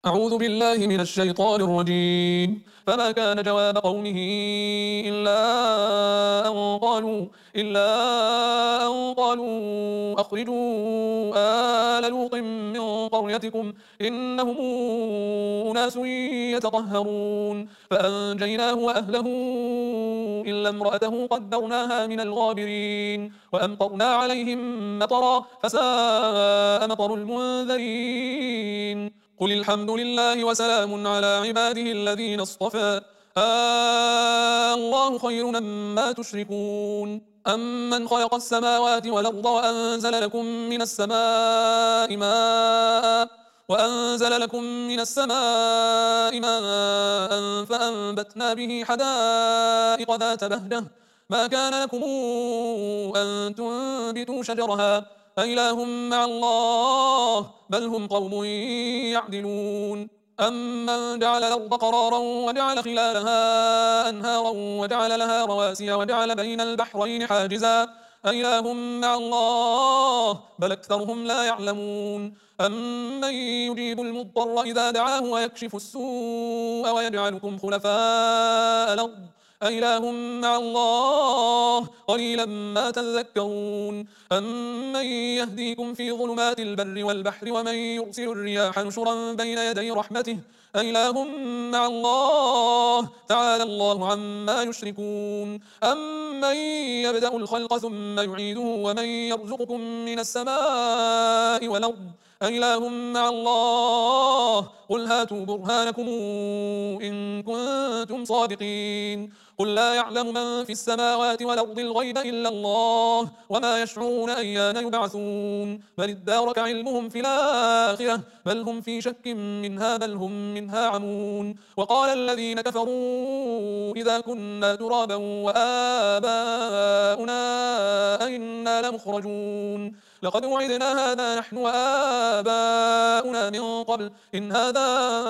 أعوذ بالله من الشيطان الرجيم فما كان جواب قومه إلا إلا أن قالوا أخرجوا آل لوط من قريتكم إنهم أناس يتطهرون فأنجيناه وأهله إلا امرأته قدرناها من الغابرين وأمطرنا عليهم مطرا فساء مطر المنذرين قل الحمد لله وسلام على عباده الذين اصطفى الله خير مما تشركون أمن خلق السماوات والأرض وأنزل لكم من السماء ماء فأنبتنا به حدائق ذات بهجة ما كان لكم أن تنبتوا شجرها أإله مع الله بل هم قوم يعدلون أمن جعل الأرض قرارا وجعل خلالها أنهارا وجعل لها رواسي وجعل بين البحرين حاجزا أإله مع الله بل أكثرهم لا يعلمون أمن يجيب المضطر إذا دعاه ويكشف السوء ويجعلكم خلفاء الأرض أإله مع الله قليلا ما تذكرون أمن يهديكم في ظلمات البر والبحر ومن يرسل الرياح نشرا بين يدي رحمته أإله مع الله تعالى الله عما يشركون أمن يبدأ الخلق ثم يعيده ومن يرزقكم من السماء والأرض أإله مع الله قل هاتوا برهانكم إن كنتم صادقين قل لا يعلم من في السماوات والأرض الغيب إلا الله وما يشعرون أيان يبعثون بل ادارك علمهم في الآخرة بل هم في شك منها بل هم منها عمون وقال الذين كفروا إذا كنا ترابا وآباؤنا أئنا لمخرجون لقد وعدنا هذا نحن وآباؤنا من قبل إن هذا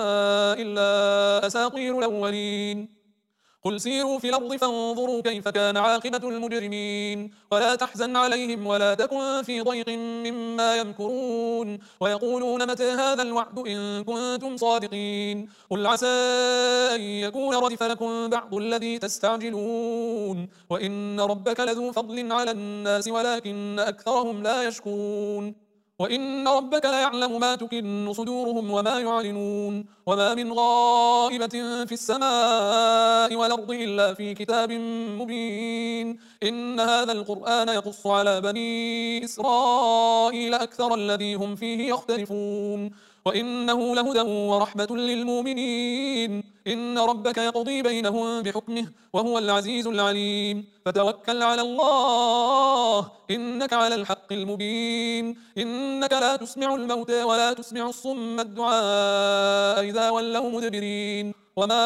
إلا أساطير الأولين قل سيروا في الأرض فانظروا كيف كان عاقبة المجرمين ولا تحزن عليهم ولا تكن في ضيق مما يمكرون ويقولون متى هذا الوعد إن كنتم صادقين قل عسى أن يكون ردف لكم بعض الذي تستعجلون وإن ربك لذو فضل على الناس ولكن أكثرهم لا يشكرون وإن ربك ليعلم ما تكن صدورهم وما يعلنون وما من غائبة في السماء والأرض إلا في كتاب مبين إن هذا القرآن يقص على بني إسرائيل أكثر الذي هم فيه يختلفون وإنه لهدى ورحمة للمؤمنين إن ربك يقضي بينهم بحكمه وهو العزيز العليم فتوكل على الله إنك على الحق المبين إنك لا تسمع الموتى ولا تسمع الصم الدعاء إذا ولوا مدبرين وما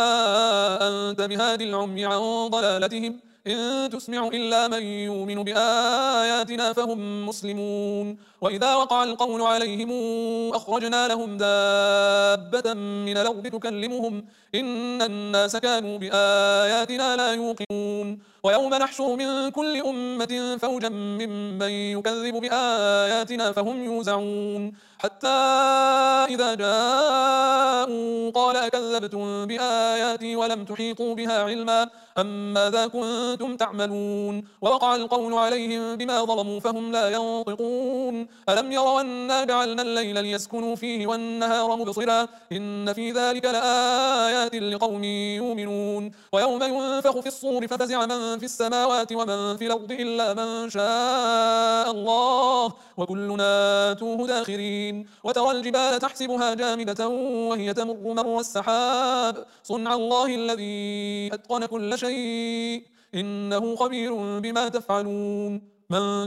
أنت بهاد العمي عن ضلالتهم إن تسمع إلا من يؤمن بآياتنا فهم مسلمون وإذا وقع القول عليهم أخرجنا لهم دابة من الأرض تكلمهم إن الناس كانوا بآياتنا لا يوقنون ويوم نحشر من كل أمة فوجا ممن يكذب بآياتنا فهم يوزعون حتى إذا جاءوا قال أكذبتم بآياتي ولم تحيطوا بها علما أم ماذا كنتم تعملون ووقع القول عليهم بما ظلموا فهم لا ينطقون ألم يروا أنا جعلنا الليل ليسكنوا فيه والنهار مبصرا إن في ذلك لآيات لقوم يؤمنون ويوم ينفخ في الصور ففزع من في السماوات ومن في الأرض إلا من شاء الله وكلنا آتوه داخرين وترى الجبال تحسبها جامدة وهي تمر مر السحاب صنع الله الذي أتقن كل شيء إنه خبير بما تفعلون من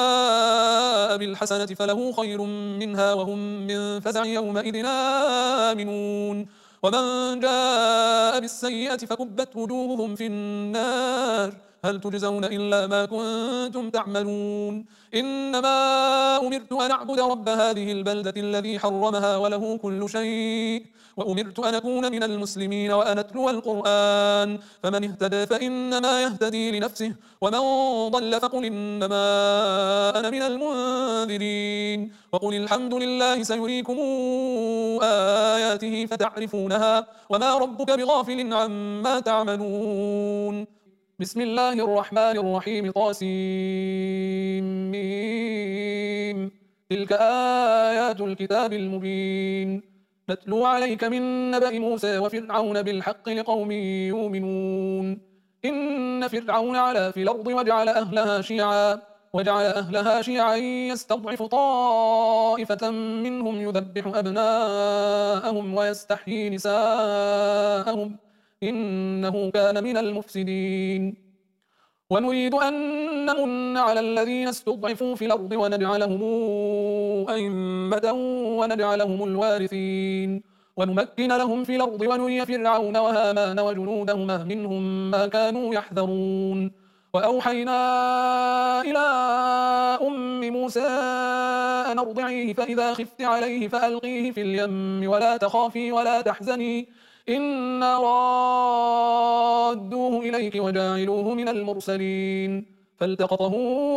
جاء بالحسنة فله خير منها وهم من فزع يومئذ آمنون ومن جاء بالسيئة فكبت وجوههم في النار هل تجزون إلا ما كنتم تعملون إنما أمرت أن أعبد رب هذه البلدة الذي حرمها وله كل شيء وأمرت أن أكون من المسلمين وأن أتلو القرآن فمن اهتدى فإنما يهتدي لنفسه ومن ضل فقل إنما أنا من المنذرين وقل الحمد لله سيريكم آياته فتعرفونها وما ربك بغافل عما تعملون. بسم الله الرحمن الرحيم. طاسيم. تلك آيات الكتاب المبين. نتلو عليك من نبأ موسى وفرعون بالحق لقوم يؤمنون. إن فرعون علا في الأرض وجعل أهلها شيعا يستضعف طائفة منهم يذبح أبناءهم ويستحيي نساءهم إنه كان من المفسدين. ونريد أن نمن على الذين استضعفوا في الأرض ونجعلهم أئمة ونجعلهم الوارثين ونمكن لهم في الأرض ونري فرعون وهامان وجنودهما منهم ما كانوا يحذرون. وأوحينا إلى أم موسى أن أرضعيه فإذا خفت عليه فألقيه في اليم ولا تخافي ولا تحزني إنا رادوه إليك وجاعلوه من المرسلين. فالتقطه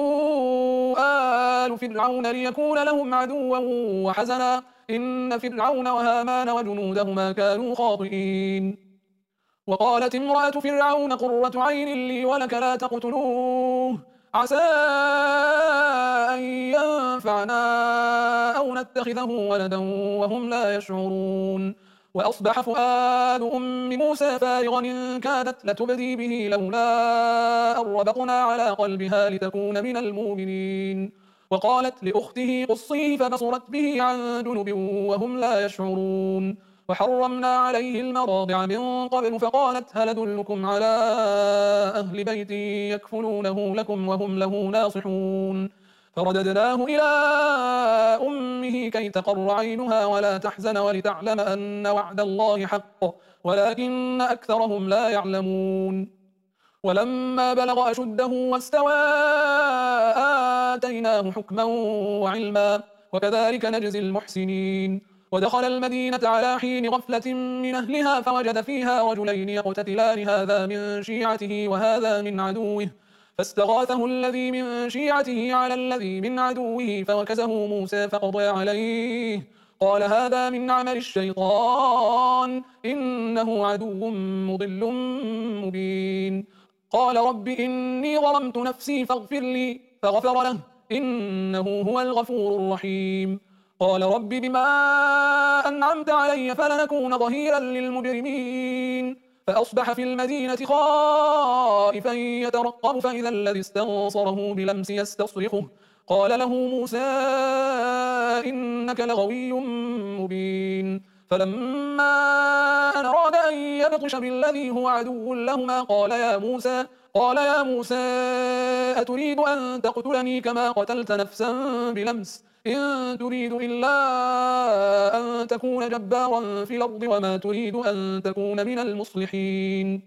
آل فرعون ليكون لهم عدوا وحزنا إن فرعون وهامان وجنودهما كانوا خاطئين. وقالت امرأة فرعون قرة عين لي ولك لا تقتلوه عسى أن ينفعنا أو نتخذه ولدا وهم لا يشعرون. وأصبح فؤاد أم موسى فارغا إن كادت لتبدي به لولا أن ربطنا على قلبها لتكون من المؤمنين. وقالت لأخته قصيه فبصرت به عن جنب وهم لا يشعرون. وحرمنا عليه المراضع من قبل فقالت هل أدلكم على أهل بيت يكفلونه لكم وهم له ناصحون. فرددناه إلى أمه كي تقر عينها ولا تحزن ولتعلم أن وعد الله حق ولكن أكثرهم لا يعلمون. ولما بلغ أشده واستوى آتيناه حكما وعلما وكذلك نجزي المحسنين. ودخل المدينة على حين غفلة من أهلها فوجد فيها رجلين يقتتلان هذا من شيعته وهذا من عدوه فاستغاثه الذي من شيعته على الذي من عدوه فوكزه موسى فقضى عليه قال هذا من عمل الشيطان إنه عدو مضل مبين. قال رب إني ظلمت نفسي فاغفر لي فغفر له إنه هو الغفور الرحيم. قال رب بما أنعمت علي فلنكون ظهيرا للمجرمين. فأصبح في المدينة خائفا يترقب فإذا الذي استنصره بلمس يستصرخه قال له موسى إنك لغوي مبين. فلما أن أراد أن يبطش بالذي هو عدو لهما قال يا موسى أتريد أن تقتلني كما قتلت نفسا بلمس إن تريد إلا أن تكون جبارا في الأرض وما تريد أن تكون من المصلحين.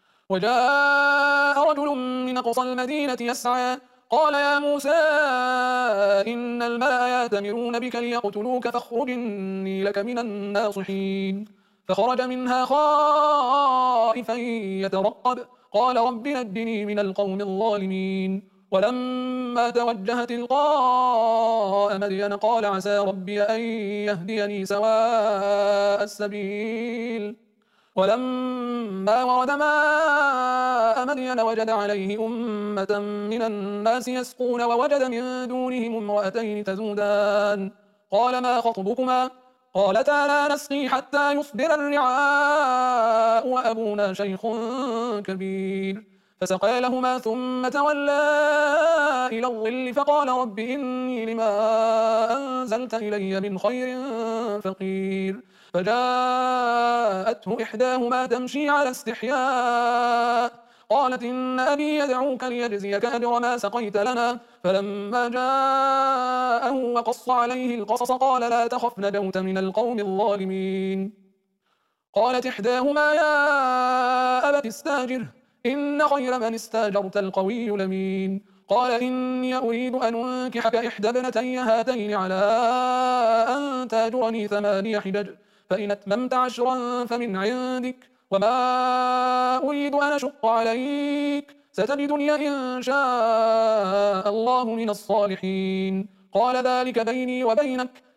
وجاء رجل من أقصى المدينة يسعى قال يا موسى إن الملأ يأتمرون بك ليقتلوك فاخرج إني لك من الناصحين. فخرج منها خائفا يترقب قال رب نجني من القوم الظالمين. ولما توجه تلقاء مدين قال عسى ربي أن يهديني سواء السبيل. ولما ورد ماء مدين وجد عليه أمة من الناس يسقون ووجد من دونهم امرأتين تذودان قال ما خطبكما قالتا لا نسقي حتى يصدر الرعاء وأبونا شيخ كبير. فسقى لهما ثم تولى إلى الظل فقال رب إني لما أنزلت إلي من خير فقير. فجاءته إحداهما تمشي على استحياء قالت إن أبي يدعوك ليجزيك أجر ما سقيت لنا. فلما جاءه وقص عليه القصص قال لا تخف نجوت من القوم الظالمين. قالت إحداهما يا أبت استاجره إن خير من استاجرت القوي الأمين. قال إني أريد أن أنكحك إحدى ابنتي هاتين على أن تأجرني 8 حجج فإن أتممت 10 فمن عندك وما أريد أن أشق عليك ستجدني إن شاء الله من الصالحين. قال ذلك بيني وبينك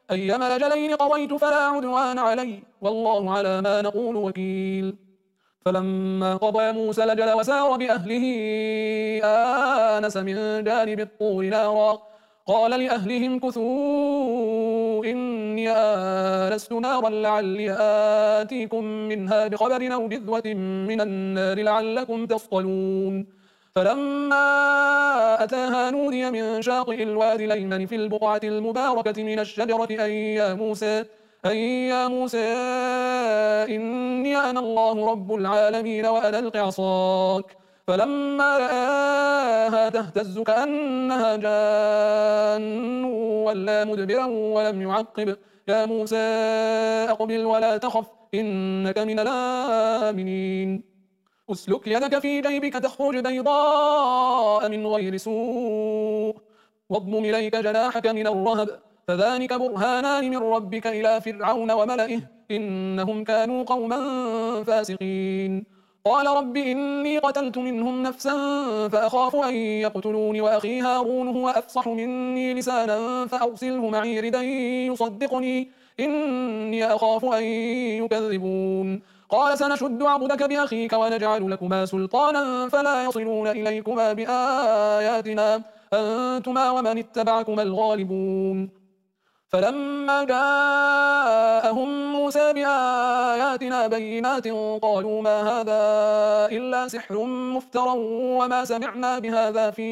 أيما الأجلين قضيت فلا عدوان علي والله على ما نقول وكيل. فلما قضى موسى الأجل وسار بأهله آنس من جانب الطور نارا قال لأهلهم كثوا إني آنست نارا لعلي آتيكم منها بخبر أو جذوة من النار لعلكم تصطلون. فلما أتاها نودي من شاطئ الوادي الأيمن في البقعة المباركة من الشجرة أن يا موسى إني أنا الله رب العالمين وأن ألق عصاك. فلما رآها تهتز كأنها جان ولا مدبرا ولم يعقب يا موسى أقبل ولا تخف إنك من الآمنين. أسلك يدك في جيبك تخرج بيضاء من غير سوء واضمم إليك جناحك من الرهب فذلك برهانان من ربك إلى فرعون وملئه إنهم كانوا قوما فاسقين. قال رب إني قتلت منهم نفسا فأخاف أن يقتلون وأخي هارون هو أفصح مني لسانا فأرسله معي ردا يصدقني إني أخاف أن يكذبون. قال سنشد عضدك بأخيك ونجعل لكما سلطانا فلا يصلون إليكما بآياتنا أنتما ومن اتبعكما الغالبون. فلما جاءهم موسى بآياتنا بينات قالوا ما هذا إلا سحر مفترى وما سمعنا بهذا في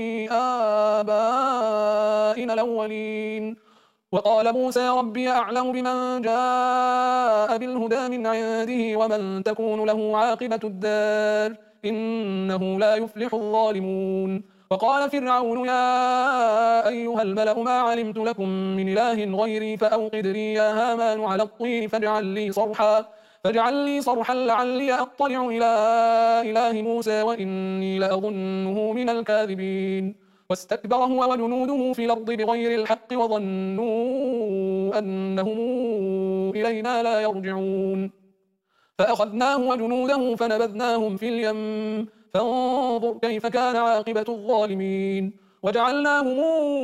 آبائنا الأولين. وقال موسى ربي أعلم بمن جاء بالهدى من عنده ومن تكون له عاقبة الدار إنه لا يفلح الظالمون. وقال فرعون يا أيها الملأ ما علمت لكم من إله غيري فأوقد لي يا هامان على الطين فاجعل لي صرحا لعلي أطلع إلى إله موسى وإني لأظنه من الكاذبين. واستكبر هو وجنوده في الأرض بغير الحق وظنوا أنهم إلينا لا يرجعون. فأخذناه وجنوده فنبذناهم في اليم فانظر كيف كان عاقبة الظالمين. وجعلناهم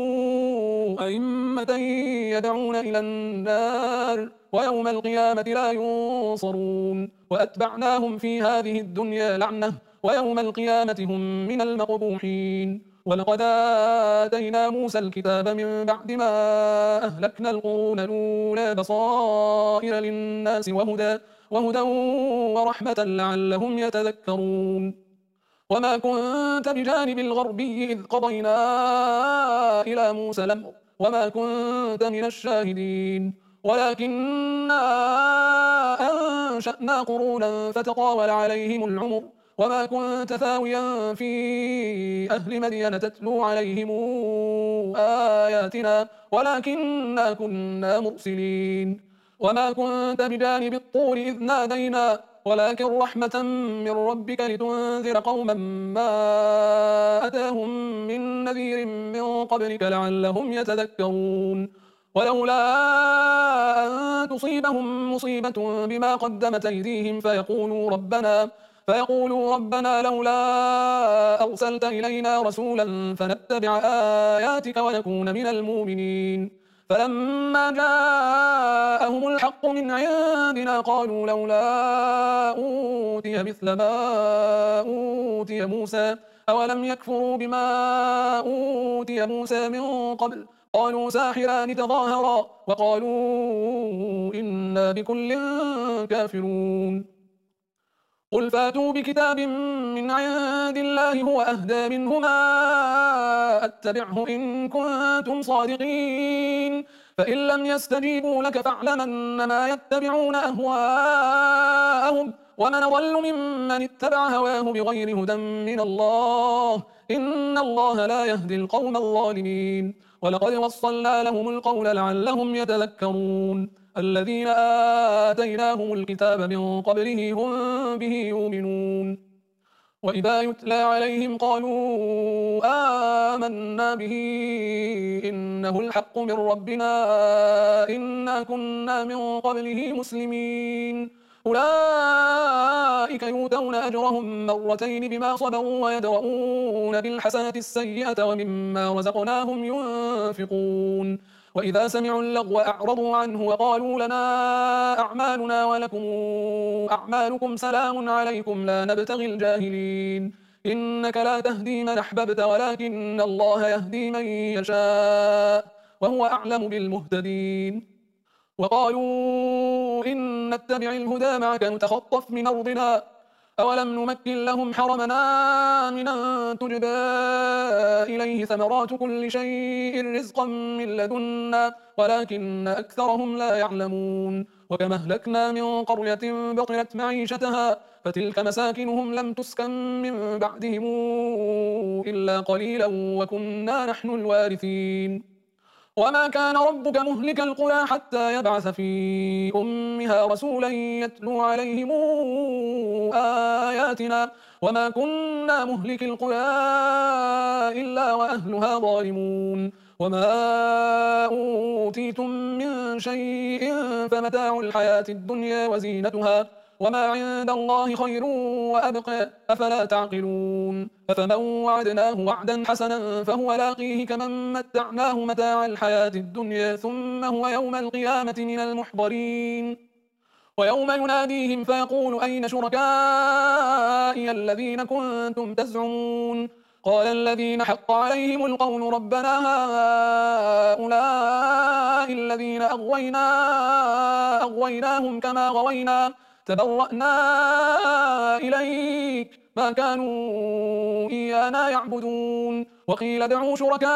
أئمة يدعون إلى النار ويوم القيامة لا ينصرون. وأتبعناهم في هذه الدنيا لعنة ويوم القيامة هم من المقبوحين. ولقد آتينا موسى الكتاب من بعد ما أهلكنا القرون الأولى بصائر للناس وهدى ورحمة لعلهم يتذكرون. وما كنت بجانب الغربي إذ قضينا إلى موسى الأمر وما كنت من الشاهدين ولكننا أنشأنا قرونا فتطاول عليهم العمر وما كنت ثاويا في أهل مدين تتلو عليهم آياتنا ولكننا كنا مرسلين. وما كنت بجانب الطور إذ نادينا ولكن رحمة من ربك لتنذر قوما ما أتاهم من نذير من قبلك لعلهم يتذكرون. ولولا أن تصيبهم مصيبة بما قدمت أيديهم فيقولوا ربنا لولا أرسلت إلينا رسولا فنتبع آياتك ونكون من المؤمنين. فلما جاءهم الحق من عندنا قالوا لولا أوتي مثل ما أوتي موسى أولم يكفروا بما أوتي موسى من قبل قالوا ساحران تظاهرا وقالوا إنا بكل كافرون. قل فاتوا بكتاب من عند الله هو أهدى منهما أتبعه إن كنتم صادقين. فإن لم يستجيبوا لك فاعلم أنما يتبعون أهواءهم ومن أضل ممن اتبع هواه بغير هدى من الله إن الله لا يهدي القوم الظالمين. ولقد وصلنا لهم القول لعلهم يتذكرون. الذين آتيناهم الكتاب من قبله هم به يؤمنون. وإذا يتلى عليهم قالوا آمنا به إنه الحق من ربنا إنا كنا من قبله مسلمين. أولئك يؤتون أجرهم مرتين بما صبروا ويدرؤون بالحسنة السيئة ومما رزقناهم ينفقون. وإذا سمعوا اللغو أعرضوا عنه وقالوا لنا أعمالنا ولكم أعمالكم سلام عليكم لا نبتغي الجاهلين إنك لا تهدي من أحببت ولكن الله يهدي من يشاء وهو أعلم بالمهتدين وقالوا إن نتبع الهدى معك نتخطف من أرضنا أولم نمكن لهم حرمنا آمنا تجبى إليه ثمرات كل شيء رزقا من لدنا ولكن أكثرهم لا يعلمون وكما أهلكنا من قرية بطرت معيشتها فتلك مساكنهم لم تسكن من بعدهم إلا قليلا وكنا نحن الوارثين وما كان ربك مهلك القرى حتى يبعث في أمها رسولا يتلو عليهم آياتنا وما كنا مهلك القرى إلا وأهلها ظالمون وما أوتيتم من شيء فمتاع الحياة الدنيا وزينتها وما عند الله خير وأبقى أفلا تعقلون أفمن وعدناه وعدا حسنا فهو لاقيه كمن متعناه متاع الحياة الدنيا ثم هو يوم القيامة من المحضرين ويوم يناديهم فيقول أين شركائي الذين كنتم تزعمون قال الذين حق عليهم القول ربنا هؤلاء الذين أغويناهم كما غوينا تبرأنا إليك ما كانوا إيانا يعبدون وقيل ادعوا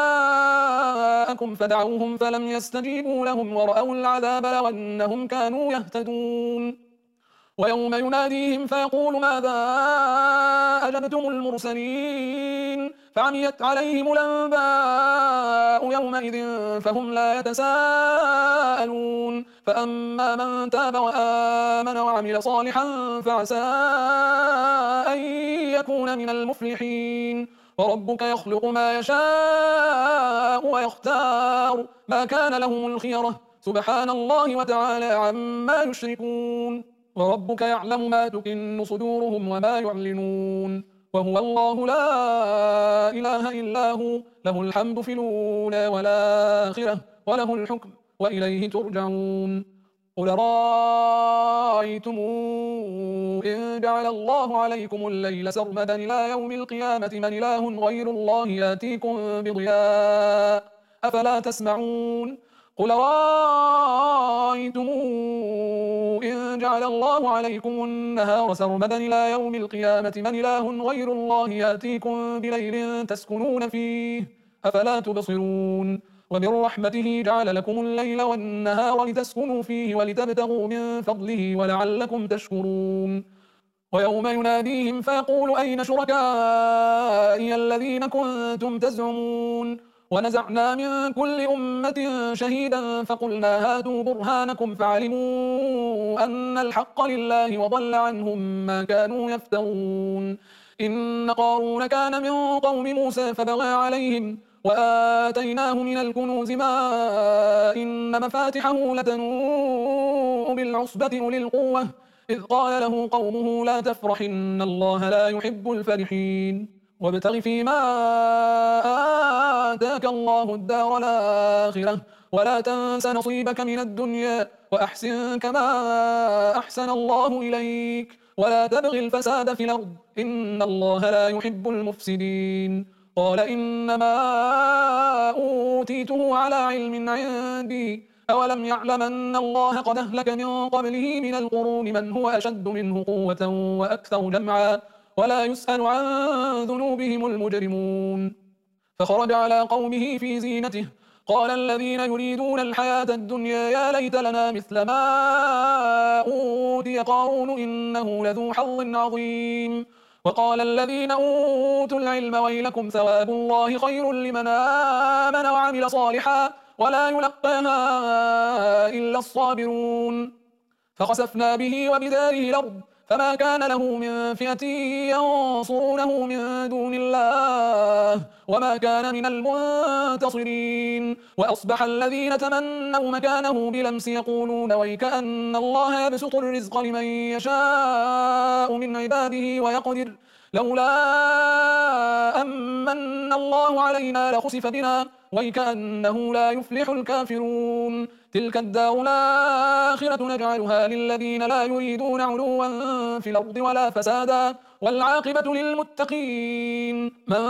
شركاءكم فدعوهم فلم يستجيبوا لهم ورأوا العذاب لو أنهم كانوا يهتدون ويوم يناديهم فيقول ماذا أجبتم المرسلين فعميت عليهم الأنباء يومئذ فهم لا يتساءلون فأما من تاب وآمن وعمل صالحا فعسى أن يكون من المفلحين وربك يخلق ما يشاء ويختار ما كان لهم الخيرة سبحان الله وتعالى عما يشركون وربك يعلم ما تكن صدورهم وما يعلنون وهو الله لا إله إلا هو له الحمد في الأولى والآخرة وله الحكم وإليه ترجعون قل رأيتم إن جعل الله عليكم الليل سرمدا إلى يوم القيامة من إله غير الله يأتيكم بضياء أفلا تسمعون قل رأيتم إن جعل الله عليكم النهار سرمدا إلى يوم القيامة من إله غير الله يأتيكم بليل تسكنون فيه أفلا تبصرون ومن رحمته جعل لكم الليل والنهار لتسكنوا فيه ولتبتغوا من فضله ولعلكم تشكرون ويوم يناديهم فيقول أين شركائي الذين كنتم تزعمون ونزعنا من كل أمة شهيدا فقلنا هاتوا برهانكم فعلموا أن الحق لله وضل عنهم ما كانوا يفترون إن قارون كان من قوم موسى فبغى عليهم وآتيناه من الكنوز ما إن مفاتحه لتنوء بالعصبة أولي القوة إذ قال له قومه لا تفرح إن الله لا يحب الفرحين وابتغ فيما آتاك الله الدار الآخرة ولا تنس نصيبك من الدنيا وأحسن كما أحسن الله إليك ولا تبغ الفساد في الأرض إن الله لا يحب المفسدين قال إنما أوتيته على علم عندي أولم يعلم أن الله قد أهلك من قبله من القرون من هو أشد منه قوة وأكثر جمعا ولا يسأل عن ذنوبهم المجرمون فخرج على قومه في زينته قال الذين يريدون الحياة الدنيا يا ليت لنا مثل ما أوتي قارون إنه لذو حظ عظيم وقال الذين أوتوا العلم ويلكم ثواب الله خير لمن آمن وعمل صالحا ولا يلقاها إلا الصابرون فخسفنا به وبداره الأرض فما كان له من فئة ينصرونه من دون الله وما كان من المنتصرين وأصبح الذين تمنوا مكانه بلمس يقولون ويكأن الله يبسط الرزق لمن يشاء من عباده ويقدر لولا أمن الله علينا لخسف بنا ويكأنه لا يفلح الكافرون تلك الدار الآخرة نجعلها للذين لا يريدون علوا في الأرض ولا فسادا والعاقبة للمتقين من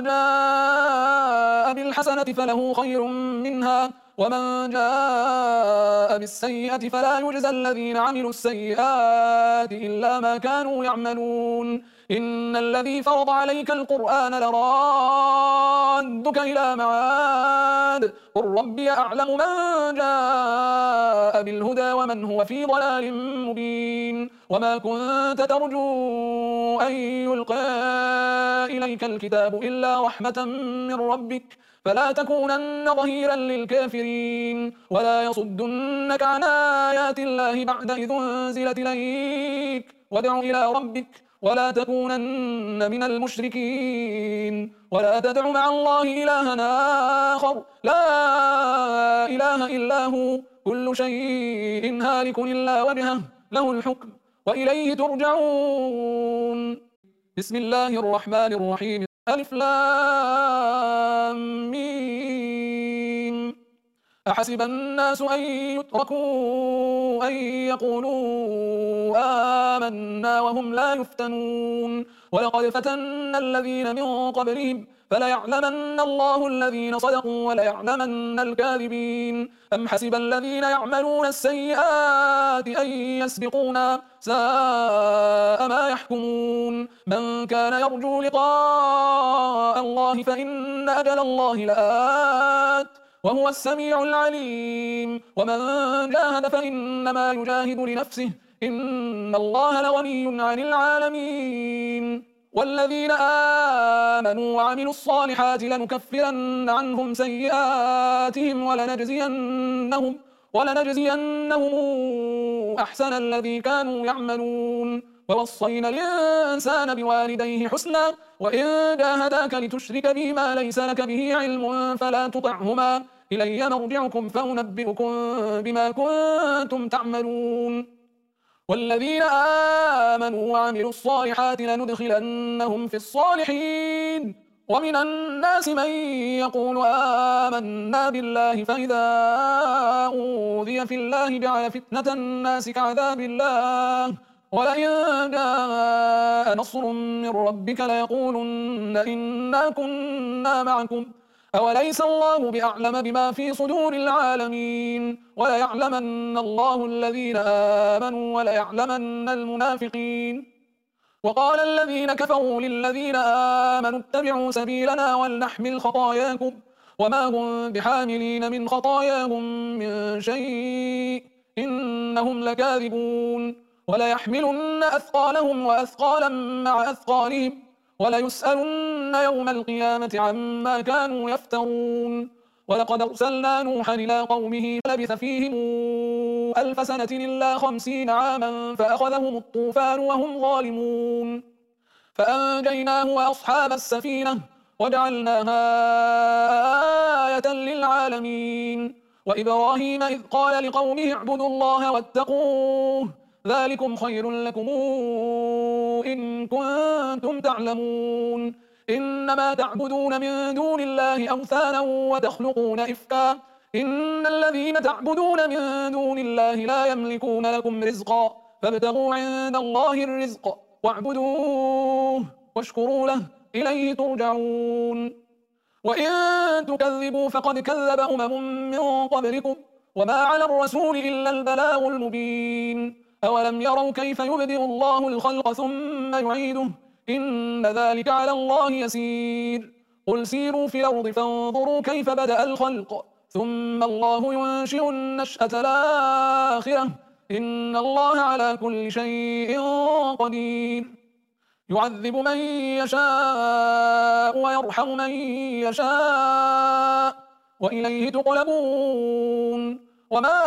جاء بالحسنة فله خير منها ومن جاء بالسيئة فلا يجزى الذين عملوا السيئات إلا ما كانوا يعملون إن الذي فرض عليك القرآن لرادك إلى معاد قل ربي أعلم من جاء بالهدى ومن هو في ضلال مبين وما كنت ترجو أن يلقى إليك الكتاب إلا رحمة من ربك فلا تكونن ظهيرا للكافرين ولا يصدنك عن آيات الله بعد إذ أنزلت إليك وادع إلى ربك ولا تكونن من المشركين ولا تدع مع الله إلها آخر لا إله إلا هو كل شيء هالك إلا وجهه له الحكم وإليه ترجعون بسم الله الرحمن الرحيم ألف لام ميم أحسب الناس أن يتركوا أن يقولوا آمنا وهم لا يفتنون ولقد فتنا الذين من قبلهم فليعلمن الله الذين صدقوا وليعلمن الكاذبين أم حسب الذين يعملون السيئات أن يسبقونا ساء ما يحكمون من كان يرجو لقاء الله فإن أجل الله لآت وهو السميع العليم ومن جاهد فإنما يجاهد لنفسه إن الله لغني عن العالمين والذين آمنوا وعملوا الصالحات لنكفرن عنهم سيئاتهم ولنجزينهم أحسن الذي كانوا يعملون ووصينا الإنسان بوالديه حسنا وإن جاهداك لتشرك بي ما ليس لك به علم فلا تطعهما إلي مرجعكم فأنبئكم بما كنتم تعملون والذين آمنوا وعملوا الصالحات لندخلنهم في الصالحين ومن الناس من يقول آمنا بالله فإذا أوذي في الله جعل فتنة الناس كعذاب الله ولئن جاء نصر من ربك ليقولن إنا كنا معكم أوليس الله بأعلم بما في صدور العالمين وليعلمن الله الذين آمنوا وليعلمن المنافقين وقال الذين كفروا للذين آمنوا اتبعوا سبيلنا ولنحمل خطاياكم وما هم بحاملين من خطاياهم من شيء إنهم لكاذبون وليحملن أثقالهم وأثقالا مع أثقالهم وليسألن يوم القيامة عما كانوا يفترون ولقد أرسلنا نوحا إلى قومه فلبث فيهم 1000 سنة إلا 50 عاما فأخذهم الطوفان وهم ظالمون فأنجيناه وأصحاب السفينة وجعلناها آية للعالمين وإبراهيم إذ قال لقومه اعبدوا الله واتقوه ذلكم خير لكم إن كنتم تعلمون إنما تعبدون من دون الله أوثانا وتخلقون إفكا إن الذين تعبدون من دون الله لا يملكون لكم رزقا فابتغوا عند الله الرزق واعبدوه واشكروا له إليه ترجعون وإن تكذبوا فقد كذب من قبلكم وما على الرسول إلا البلاغ المبين أولم يروا كيف يبدئ الله الخلق ثم يعيده إن ذلك على الله يسير قل سيروا في الأرض فانظروا كيف بدأ الخلق ثم الله ينشئ النشأة الآخرة إن الله على كل شيء قدير يعذب من يشاء ويرحم من يشاء وإليه تقلبون وما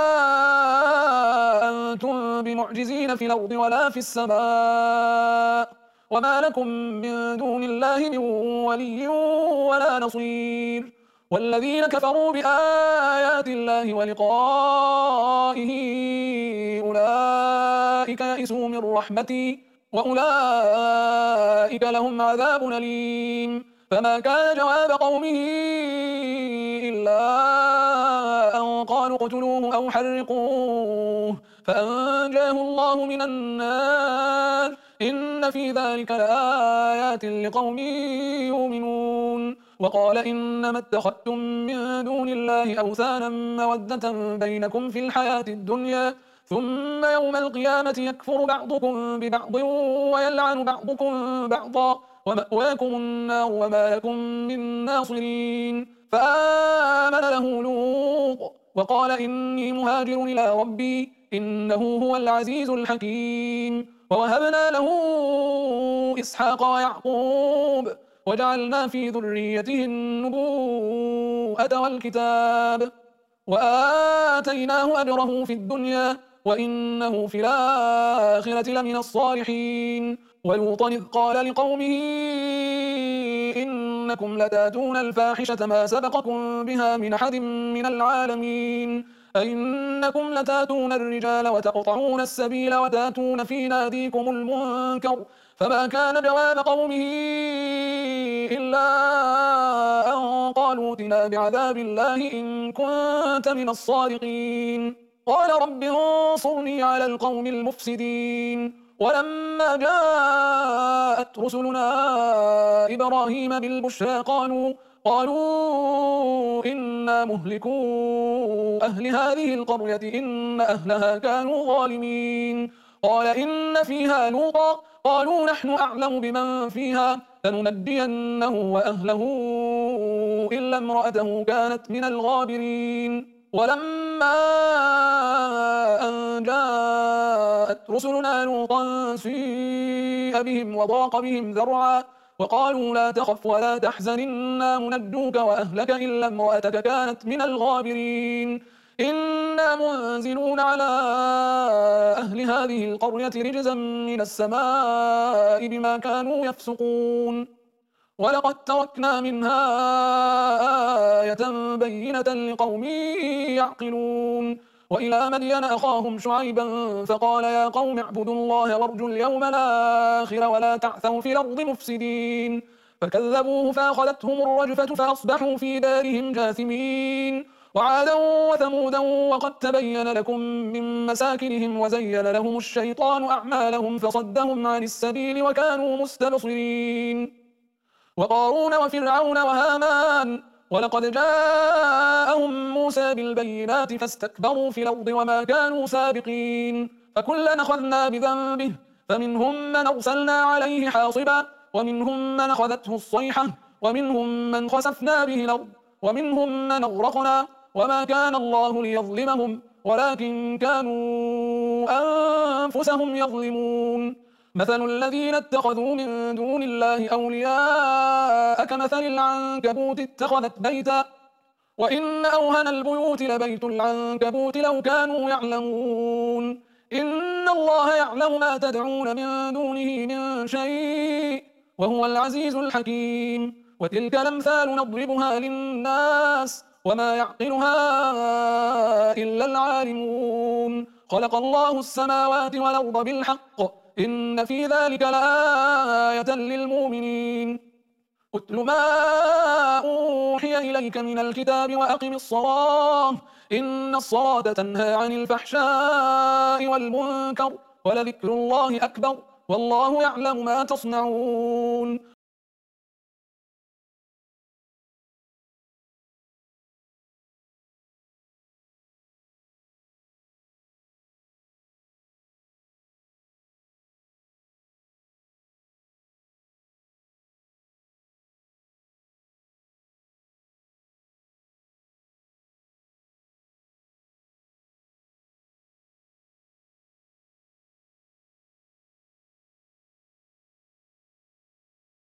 أنتم بمعجزين في الأرض ولا في السماء وما لكم من دون الله من ولي ولا نصير والذين كفروا بآيات الله ولقائه أولئك يئسوا من رحمتي وأولئك لهم عذاب أليم فما كان جواب قومه إلا أن قالوا اقتلوه أو حرقوه فأنجاه الله من النار إن في ذلك لآيات لقوم يؤمنون وقال إنما اتخذتم من دون الله أوثانا مودة بينكم في الحياة الدنيا ثم يوم القيامة يكفر بعضكم ببعض ويلعن بعضكم بعضا ومأواكم النار وما لكم من ناصرين فآمن له لوط وقال إني مهاجر إلى ربي إنه هو العزيز الحكيم ووهبنا له إسحاق ويعقوب وجعلنا في ذريته النبوءة والكتاب وآتيناه أجره في الدنيا وإنه في الآخرة لمن الصالحين ولوطا إذ قال لقومه إنكم لتاتون الفاحشة ما سبقكم بها من أحد من العالمين أئنكم لتاتون الرجال وتقطعون السبيل وتاتون في ناديكم المنكر فما كان جواب قومه إلا أن قالوا ائتنا بعذاب الله إن كنت من الصادقين قال رب انصرني على القوم المفسدين ولما جاءت رسلنا إبراهيم بالبشرى قالوا إنا مهلكو أهل هذه القرية إن أهلها كانوا ظالمين قال إن فيها لوطا قالوا نحن أعلم بمن فيها لننجينه وأهله إلا امرأته كانت من الغابرين ولما أن جاءت رسلنا لوطا سيء بهم وضاق بهم ذرعا وقالوا لا تخف ولا تحزن إنا منجوك وأهلك إلا امرأتك كانت من الغابرين إنا منزلون على أهل هذه القرية رجزا من السماء بما كانوا يفسقون ولقد تركنا منها آية بينة لقوم يعقلون وإلى مدين أخاهم شعيبا فقال يا قوم اعبدوا الله وارجوا اليوم الآخر ولا تعثوا في الأرض مفسدين فكذبوه فأخذتهم الرجفة فأصبحوا في دارهم جاثمين وعادا وثمودا وقد تبين لكم من مساكنهم وزين لهم الشيطان أعمالهم فصدهم عن السبيل وكانوا مستبصرين وقارون وفرعون وهامان ولقد جاءهم موسى بالبينات فاستكبروا في الأرض وما كانوا سابقين فكلا أخذنا بذنبه فمنهم من أرسلنا عليه حاصبا ومنهم من أخذته الصيحة ومنهم من خسفنا به الأرض ومنهم من أغرقنا وما كان الله ليظلمهم ولكن كانوا أنفسهم يظلمون مثل الذين اتخذوا من دون الله أولياء كمثل العنكبوت اتخذت بيتا وإن أوهن البيوت لبيت العنكبوت لو كانوا يعلمون إن الله يعلم ما تدعون من دونه من شيء وهو العزيز الحكيم وتلك الأمثال نضربها للناس وما يعقلها إلا العالمون خلق الله السماوات والأرض بالحق إن في ذلك لآية للمؤمنين أتل ما أوحي إليك من الكتاب وأقم الصلاة إن الصلاة تنهى عن الفحشاء والمنكر ولذكر الله أكبر والله يعلم ما تصنعون